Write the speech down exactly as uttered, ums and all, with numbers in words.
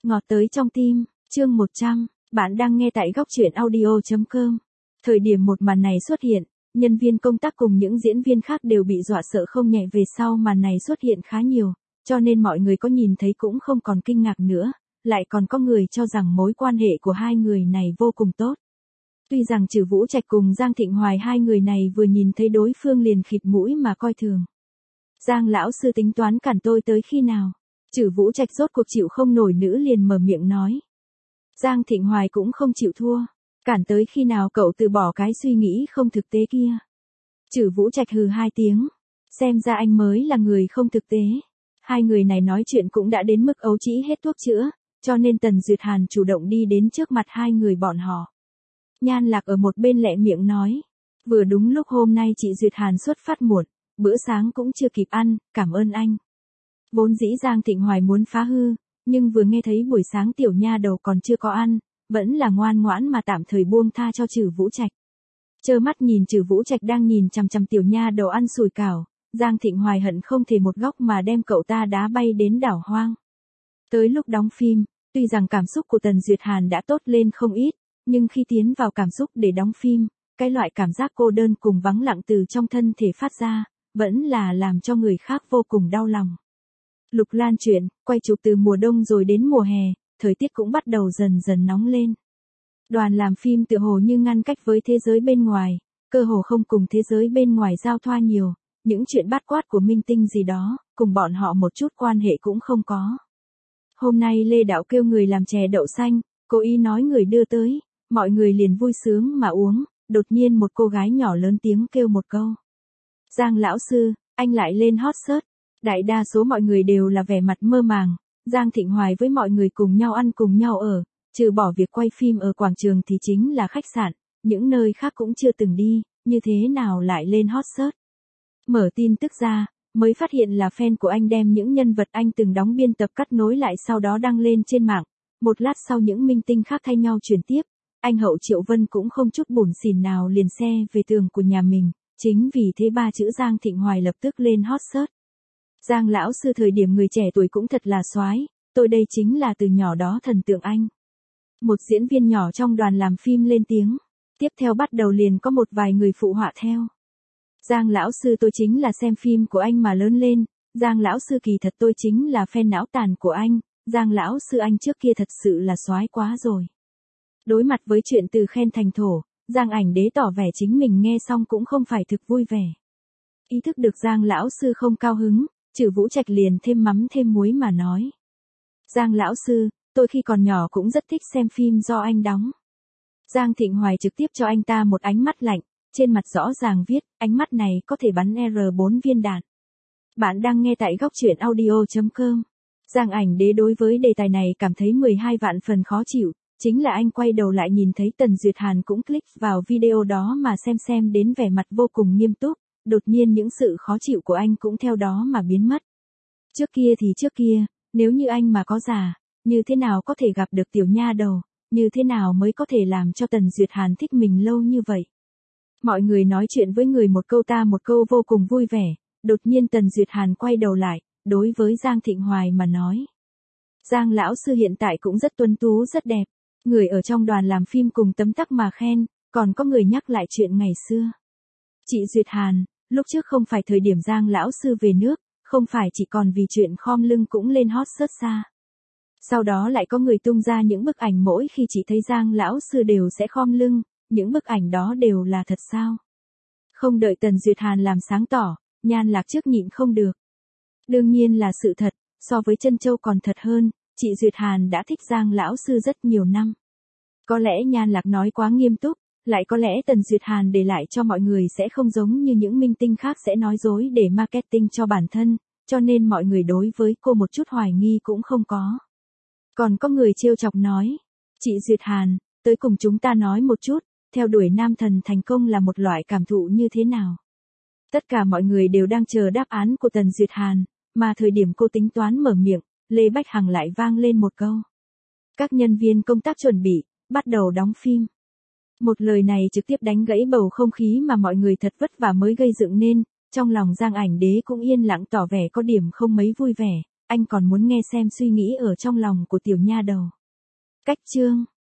Ngọt tới trong tim, chương một trăm, bạn đang nghe tại góc truyện audio chấm com. Thời điểm một màn này xuất hiện, nhân viên công tác cùng những diễn viên khác đều bị dọa sợ không nhẹ về sau màn này xuất hiện khá nhiều, cho nên mọi người có nhìn thấy cũng không còn kinh ngạc nữa, lại còn có người cho rằng mối quan hệ của hai người này vô cùng tốt. Tuy rằng Trử Vũ Trạch cùng Giang Thịnh Hoài hai người này vừa nhìn thấy đối phương liền khịt mũi mà coi thường. Giang lão sư tính toán cản tôi tới khi nào? Trử Vũ Trạch rốt cuộc chịu không nổi nữ liền mở miệng nói. Giang Thịnh Hoài cũng không chịu thua. Cản tới khi nào cậu từ bỏ cái suy nghĩ không thực tế kia. Trử Vũ Trạch hừ hai tiếng. Xem ra anh mới là người không thực tế. Hai người này nói chuyện cũng đã đến mức ấu trĩ hết thuốc chữa, cho nên Tần Duyệt Hàn chủ động đi đến trước mặt hai người bọn họ. Nhan Lạc ở một bên lẹ miệng nói. Vừa đúng lúc hôm nay chị Duyệt Hàn xuất phát muộn, bữa sáng cũng chưa kịp ăn, cảm ơn anh. Vốn dĩ Giang Thịnh Hoài muốn phá hư, nhưng vừa nghe thấy buổi sáng tiểu nha đầu còn chưa có ăn, vẫn là ngoan ngoãn mà tạm thời buông tha cho Trử Vũ Trạch. Trơ mắt nhìn Trử Vũ Trạch đang nhìn chằm chằm tiểu nha đầu ăn sủi cảo, Giang Thịnh Hoài hận không thể một góc mà đem cậu ta đá bay đến đảo hoang. Tới lúc đóng phim, tuy rằng cảm xúc của Tần Duyệt Hàn đã tốt lên không ít, nhưng khi tiến vào cảm xúc để đóng phim, cái loại cảm giác cô đơn cùng vắng lặng từ trong thân thể phát ra, vẫn là làm cho người khác vô cùng đau lòng. Lục Lan chuyện, quay chụp từ mùa đông rồi đến mùa hè, thời tiết cũng bắt đầu dần dần nóng lên. Đoàn làm phim tựa hồ như ngăn cách với thế giới bên ngoài, cơ hồ không cùng thế giới bên ngoài giao thoa nhiều, những chuyện bát quát của minh tinh gì đó, cùng bọn họ một chút quan hệ cũng không có. Hôm nay Lê Đạo kêu người làm chè đậu xanh, cố ý nói người đưa tới, mọi người liền vui sướng mà uống, đột nhiên một cô gái nhỏ lớn tiếng kêu một câu. Giang lão sư, anh lại lên hot search. Đại đa số mọi người đều là vẻ mặt mơ màng, Giang Thịnh Hoài với mọi người cùng nhau ăn cùng nhau ở, trừ bỏ việc quay phim ở quảng trường thì chính là khách sạn, những nơi khác cũng chưa từng đi, như thế nào lại lên hot search. Mở tin tức ra, mới phát hiện là fan của anh đem những nhân vật anh từng đóng biên tập cắt nối lại sau đó đăng lên trên mạng, một lát sau những minh tinh khác thay nhau truyền tiếp, anh Hậu Triệu Vân cũng không chút bủn xỉn nào liền xe về tường của nhà mình, chính vì thế ba chữ Giang Thịnh Hoài lập tức lên hot search. Giang lão sư thời điểm người trẻ tuổi cũng thật là soái, tôi đây chính là từ nhỏ đó thần tượng anh. Một diễn viên nhỏ trong đoàn làm phim lên tiếng, tiếp theo bắt đầu liền có một vài người phụ họa theo. Giang lão sư tôi chính là xem phim của anh mà lớn lên, Giang lão sư kỳ thật tôi chính là fan não tàn của anh, Giang lão sư anh trước kia thật sự là soái quá rồi. Đối mặt với chuyện từ khen thành thổ, Giang Ảnh Đế tỏ vẻ chính mình nghe xong cũng không phải thực vui vẻ. Ý thức được Giang lão sư không cao hứng, Trử Vũ Trạch liền thêm mắm thêm muối mà nói. Giang lão sư, tôi khi còn nhỏ cũng rất thích xem phim do anh đóng. Giang Thịnh Hoài trực tiếp cho anh ta một ánh mắt lạnh, trên mặt rõ ràng viết, ánh mắt này có thể bắn R bốn viên đạn. Bạn đang nghe tại góc truyện audio chấm com. Giang Ảnh Đế đối với đề tài này cảm thấy mười hai vạn phần khó chịu, chính là anh quay đầu lại nhìn thấy Tần Duyệt Hàn cũng click vào video đó mà xem xem đến vẻ mặt vô cùng nghiêm túc. Đột nhiên những sự khó chịu của anh cũng theo đó mà biến mất. Trước kia thì trước kia, nếu như anh mà có già, như thế nào có thể gặp được tiểu nha đầu, như thế nào mới có thể làm cho Tần Duyệt Hàn thích mình lâu như vậy. Mọi người nói chuyện với người một câu ta một câu vô cùng vui vẻ, đột nhiên Tần Duyệt Hàn quay đầu lại, đối với Giang Thịnh Hoài mà nói. Giang lão sư hiện tại cũng rất tuấn tú rất đẹp, người ở trong đoàn làm phim cùng tấm tắc mà khen, còn có người nhắc lại chuyện ngày xưa. Chị Duyệt Hàn, lúc trước không phải thời điểm Giang lão sư về nước, không phải chỉ còn vì chuyện khom lưng cũng lên hot search xa. Sau đó lại có người tung ra những bức ảnh mỗi khi chị thấy Giang lão sư đều sẽ khom lưng, những bức ảnh đó đều là thật sao? Không đợi Tần Duyệt Hàn làm sáng tỏ, Nhan Lạc trước nhịn không được. Đương nhiên là sự thật, so với Trân Châu còn thật hơn, chị Duyệt Hàn đã thích Giang lão sư rất nhiều năm. Có lẽ Nhan Lạc nói quá nghiêm túc. Lại có lẽ Tần Duyệt Hàn để lại cho mọi người sẽ không giống như những minh tinh khác sẽ nói dối để marketing cho bản thân, cho nên mọi người đối với cô một chút hoài nghi cũng không có. Còn có người trêu chọc nói, chị Duyệt Hàn, tới cùng chúng ta nói một chút, theo đuổi nam thần thành công là một loại cảm thụ như thế nào. Tất cả mọi người đều đang chờ đáp án của Tần Duyệt Hàn, mà thời điểm cô tính toán mở miệng, Lê Bách Hằng lại vang lên một câu. Các nhân viên công tác chuẩn bị, bắt đầu đóng phim. Một lời này trực tiếp đánh gãy bầu không khí mà mọi người thật vất vả mới gây dựng nên, trong lòng Giang Ảnh Đế cũng yên lặng tỏ vẻ có điểm không mấy vui vẻ, anh còn muốn nghe xem suy nghĩ ở trong lòng của tiểu nha đầu. Cách chương